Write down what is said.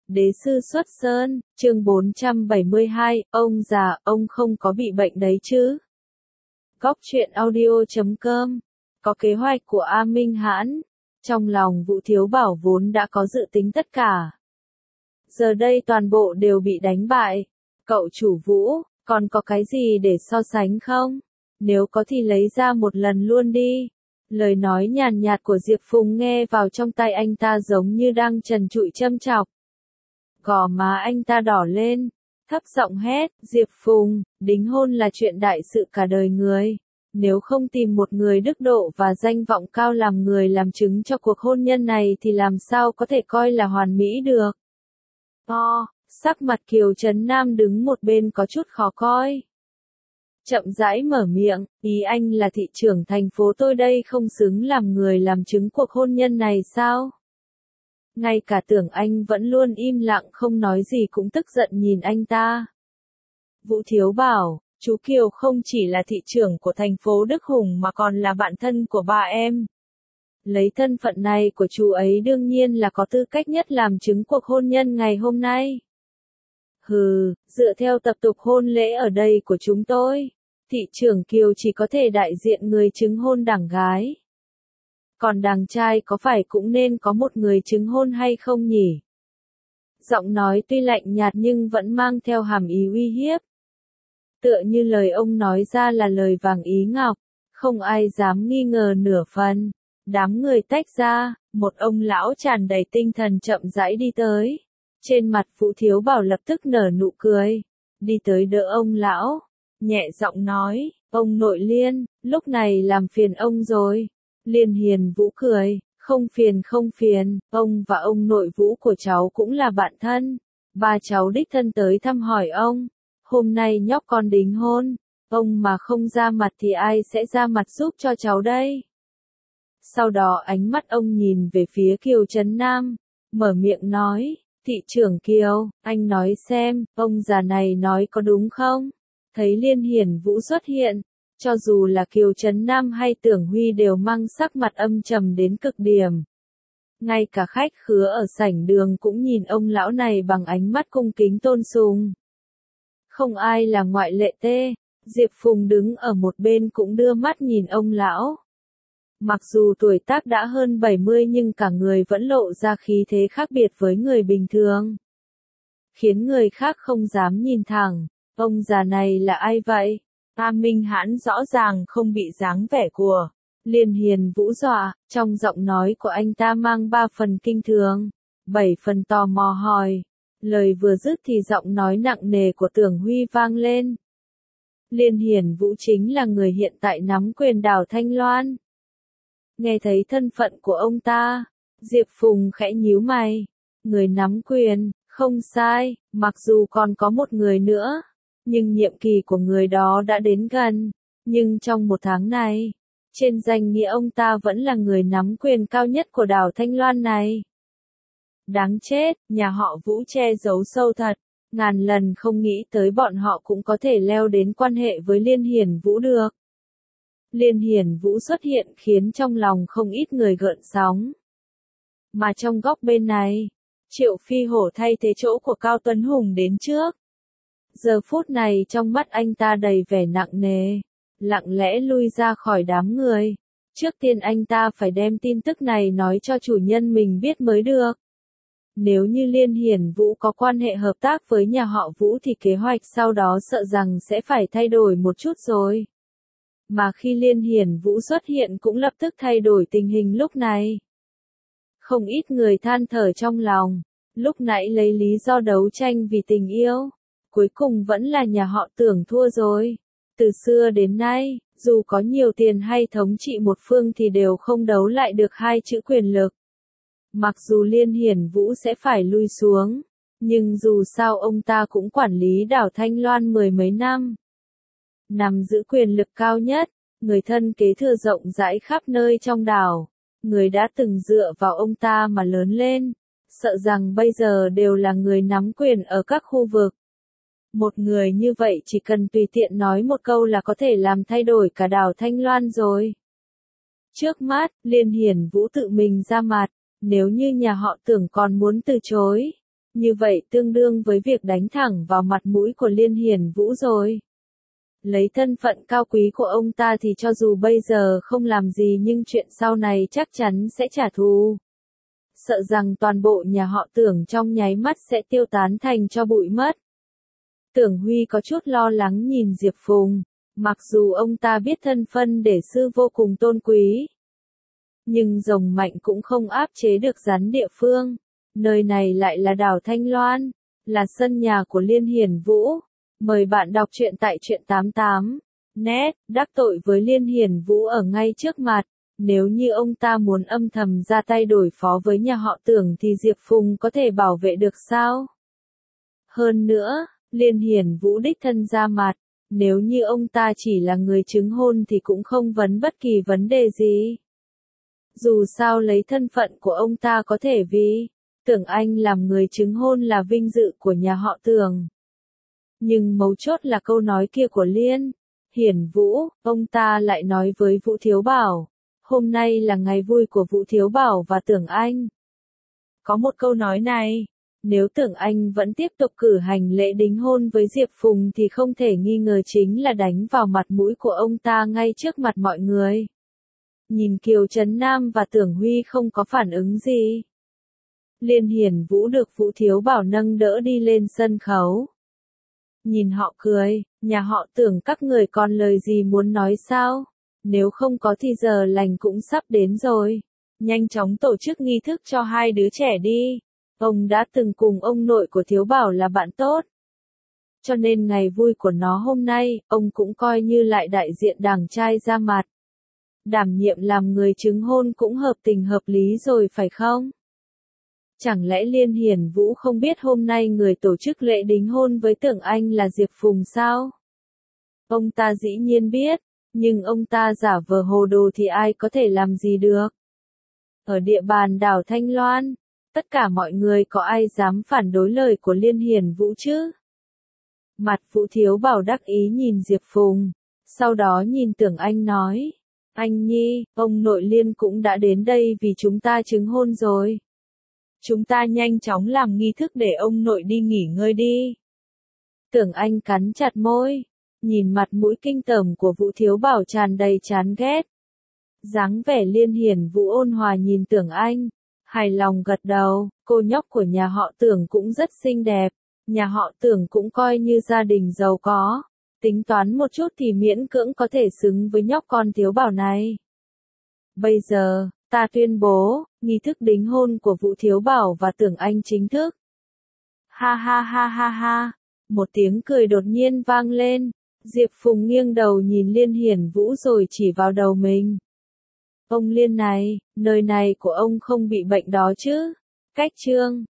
Đế sư xuất sơn, chương 472, ông già, ông không có bị bệnh đấy chứ? Góc truyện audio.com, có kế hoạch của A Minh Hãn. Trong lòng Vũ Thiếu Bảo vốn đã có dự tính tất cả. Giờ đây toàn bộ đều bị đánh bại. Cậu chủ Vũ, còn có cái gì để so sánh không? Nếu có thì lấy ra một lần luôn đi. Lời nói nhàn nhạt của Diệp Phùng nghe vào trong tai anh ta giống như đang trần trụi châm chọc. Gò má anh ta đỏ lên, thấp giọng hét, Diệp Phùng, đính hôn là chuyện đại sự cả đời người. Nếu không tìm một người đức độ và danh vọng cao làm người làm chứng cho cuộc hôn nhân này thì làm sao có thể coi là hoàn mỹ được. Sắc mặt Kiều Trấn Nam đứng một bên có chút khó coi. Chậm rãi mở miệng, ý anh là thị trưởng thành phố tôi đây không xứng làm người làm chứng cuộc hôn nhân này sao? Ngay cả Tưởng Anh vẫn luôn im lặng không nói gì cũng tức giận nhìn anh ta. Vũ Thiếu bảo, chú Kiều không chỉ là thị trưởng của thành phố Đức Hùng mà còn là bạn thân của ba em. Lấy thân phận này của chú ấy đương nhiên là có tư cách nhất làm chứng cuộc hôn nhân ngày hôm nay. Hừ, dựa theo tập tục hôn lễ ở đây của chúng tôi, thị trưởng Kiều chỉ có thể đại diện người chứng hôn đảng gái. Còn đàng trai có phải cũng nên có một người chứng hôn hay không nhỉ? Giọng nói tuy lạnh nhạt nhưng vẫn mang theo hàm ý uy hiếp. Tựa như lời ông nói ra là lời vàng ý ngọc, không ai dám nghi ngờ nửa phần. Đám người tách ra, một ông lão tràn đầy tinh thần chậm rãi đi tới. Trên mặt Vũ Thiếu Bảo lập tức nở nụ cười, đi tới đỡ ông lão, nhẹ giọng nói, ông nội Liên, lúc này làm phiền ông rồi. Liên Hiền Vũ cười, không phiền, ông và ông nội Vũ của cháu cũng là bạn thân. Ba cháu đích thân tới thăm hỏi ông, hôm nay nhóc con đính hôn, ông mà không ra mặt thì ai sẽ ra mặt giúp cho cháu đây? Sau đó ánh mắt ông nhìn về phía Kiều Trấn Nam, mở miệng nói, thị trưởng Kiều, anh nói xem, ông già này nói có đúng không? Thấy Liên Hiển Vũ xuất hiện, cho dù là Kiều Trấn Nam hay Tưởng Huy đều mang sắc mặt âm trầm đến cực điểm. Ngay cả khách khứa ở sảnh đường cũng nhìn ông lão này bằng ánh mắt cung kính tôn sùng. Không ai là ngoại lệ tê, Diệp Phùng đứng ở một bên cũng đưa mắt nhìn ông lão. Mặc dù tuổi tác đã hơn 70 nhưng cả người vẫn lộ ra khí thế khác biệt với người bình thường. Khiến người khác không dám nhìn thẳng, ông già này là ai vậy? A Minh Hãn rõ ràng không bị dáng vẻ của Liên Hiền Vũ dọa, trong giọng nói của anh ta mang 3 phần kinh thường, 7 phần tò mò hỏi. Lời vừa dứt thì giọng nói nặng nề của Tưởng Huy vang lên. Liên Hiền Vũ chính là người hiện tại nắm quyền đảo Thanh Loan. Nghe thấy thân phận của ông ta, Diệp Phùng khẽ nhíu mày. Người nắm quyền, không sai, mặc dù còn có một người nữa, nhưng nhiệm kỳ của người đó đã đến gần. Nhưng trong một tháng này, trên danh nghĩa ông ta vẫn là người nắm quyền cao nhất của đảo Thanh Loan này. Đáng chết, nhà họ Vũ che giấu sâu thật, ngàn lần không nghĩ tới bọn họ cũng có thể leo đến quan hệ với Liên Hiển Vũ được. Liên Hiển Vũ xuất hiện khiến trong lòng không ít người gợn sóng. Mà trong góc bên này, Triệu Phi Hổ thay thế chỗ của Cao Tuấn Hùng đến trước. Giờ phút này trong mắt anh ta đầy vẻ nặng nề, lặng lẽ lui ra khỏi đám người. Trước tiên anh ta phải đem tin tức này nói cho chủ nhân mình biết mới được. Nếu như Liên Hiển Vũ có quan hệ hợp tác với nhà họ Vũ thì kế hoạch sau đó sợ rằng sẽ phải thay đổi một chút rồi. Mà khi Liên Hiển Vũ xuất hiện cũng lập tức thay đổi tình hình lúc này. Không ít người than thở trong lòng, lúc nãy lấy lý do đấu tranh vì tình yêu, cuối cùng vẫn là nhà họ Tưởng thua rồi. Từ xưa đến nay, dù có nhiều tiền hay thống trị một phương thì đều không đấu lại được hai chữ quyền lực. Mặc dù Liên Hiển Vũ sẽ phải lui xuống, nhưng dù sao ông ta cũng quản lý đảo Thanh Loan 10 mấy năm. Nắm giữ quyền lực cao nhất, người thân kế thừa rộng rãi khắp nơi trong đảo, người đã từng dựa vào ông ta mà lớn lên, sợ rằng bây giờ đều là người nắm quyền ở các khu vực. Một người như vậy chỉ cần tùy tiện nói một câu là có thể làm thay đổi cả đảo Thanh Loan rồi. Trước mắt, Liên Hiển Vũ tự mình ra mặt, nếu như nhà họ Tưởng còn muốn từ chối, Như vậy tương đương với việc đánh thẳng vào mặt mũi của Liên Hiển Vũ rồi. Lấy thân phận cao quý của ông ta thì cho dù bây giờ không làm gì nhưng chuyện sau này chắc chắn sẽ trả thù. Sợ rằng toàn bộ nhà họ Tưởng trong nháy mắt sẽ tiêu tán thành cho bụi mất. Tưởng Huy có chút lo lắng nhìn Diệp Phùng, mặc dù ông ta biết thân phân để sư vô cùng tôn quý. Nhưng rồng mạnh cũng không áp chế được rắn địa phương. Nơi này lại là đảo Thanh Loan, là sân nhà của Liên Hiển Vũ. Mời bạn đọc truyện tại truyện 88. Net, đắc tội với Liên Hiển Vũ ở ngay trước mặt. Nếu như ông ta muốn âm thầm ra tay đối phó với nhà họ Tưởng thì Diệp Phùng có thể bảo vệ được sao? Hơn nữa, Liên Hiển Vũ đích thân ra mặt. Nếu như ông ta chỉ là người chứng hôn thì cũng không vấn bất kỳ vấn đề gì. Dù sao lấy thân phận của ông ta có thể vì Tưởng Anh làm người chứng hôn là vinh dự của nhà họ Tưởng. Nhưng mấu chốt là câu nói kia của Liên Hiển Vũ, ông ta lại nói với Vũ Thiếu Bảo. Hôm nay là ngày vui của Vũ Thiếu Bảo và Tưởng Anh. Có một câu nói này, nếu Tưởng Anh vẫn tiếp tục cử hành lễ đính hôn với Diệp Phùng thì không thể nghi ngờ chính là đánh vào mặt mũi của ông ta ngay trước mặt mọi người. Nhìn Kiều Trấn Nam và Tưởng Huy không có phản ứng gì. Liên Hiển Vũ được Vũ Thiếu Bảo nâng đỡ đi lên sân khấu. Nhìn họ cười, nhà họ Tưởng các người còn lời gì muốn nói sao? Nếu không có thì giờ lành cũng sắp đến rồi. Nhanh chóng tổ chức nghi thức cho hai đứa trẻ đi. Ông đã từng cùng ông nội của Thiếu Bảo là bạn tốt. Cho nên ngày vui của nó hôm nay, ông cũng coi như lại đại diện đàng trai ra mặt. Đảm nhiệm làm người chứng hôn cũng hợp tình hợp lý rồi phải không? Chẳng lẽ Liên Hiển Vũ không biết hôm nay người tổ chức lễ đính hôn với Tưởng Anh là Diệp Phùng sao? Ông ta dĩ nhiên biết, nhưng ông ta giả vờ hồ đồ thì ai có thể làm gì được? Ở địa bàn đảo Thanh Loan, tất cả mọi người có ai dám phản đối lời của Liên Hiển Vũ chứ? Mặt Vũ Thiếu Bảo đắc ý nhìn Diệp Phùng, sau đó nhìn Tưởng Anh nói. Anh Nhi, ông nội Liên cũng đã đến đây vì chúng ta chứng hôn rồi. Chúng ta nhanh chóng làm nghi thức để ông nội đi nghỉ ngơi đi. Tưởng Anh cắn chặt môi, nhìn mặt mũi kinh tởm của Vũ Thiếu Bảo tràn đầy chán ghét. Dáng vẻ Liên Hiển Vũ ôn hòa nhìn Tưởng Anh, hài lòng gật đầu, cô nhóc của nhà họ Tưởng cũng rất xinh đẹp, nhà họ Tưởng cũng coi như gia đình giàu có, tính toán một chút thì miễn cưỡng có thể xứng với nhóc con Thiếu Bảo này. Bây giờ, ta tuyên bố, nghi thức đính hôn của Vũ Thiếu Bảo và Tưởng Anh chính thức. Ha ha ha ha ha, một tiếng cười đột nhiên vang lên, Diệp Phùng nghiêng đầu nhìn Liên Hiển Vũ rồi chỉ vào đầu mình. Ông Liên này, nơi này của ông không bị bệnh đó chứ? Cách chương